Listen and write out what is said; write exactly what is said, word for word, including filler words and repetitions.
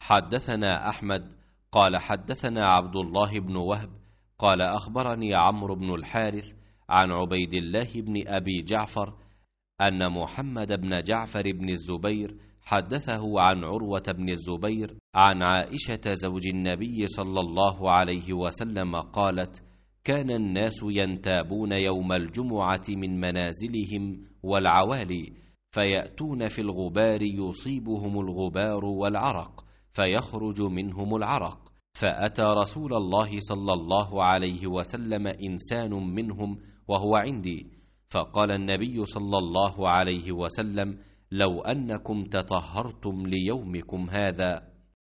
حدثنا أحمد قال حدثنا عبد الله بن وهب قال أخبرني عمرو بن الحارث عن عبيد الله بن أبي جعفر أن محمد بن جعفر بن الزبير حدثه عن عروة بن الزبير عن عائشة زوج النبي صلى الله عليه وسلم قالت: كان الناس ينتابون يوم الجمعة من منازلهم والعوالي، فيأتون في الغبار يصيبهم الغبار والعرق، فيخرج منهم العرق، فأتى رسول الله صلى الله عليه وسلم إنسان منهم وهو عندي، فقال النبي صلى الله عليه وسلم: لو أنكم تطهرتم ليومكم هذا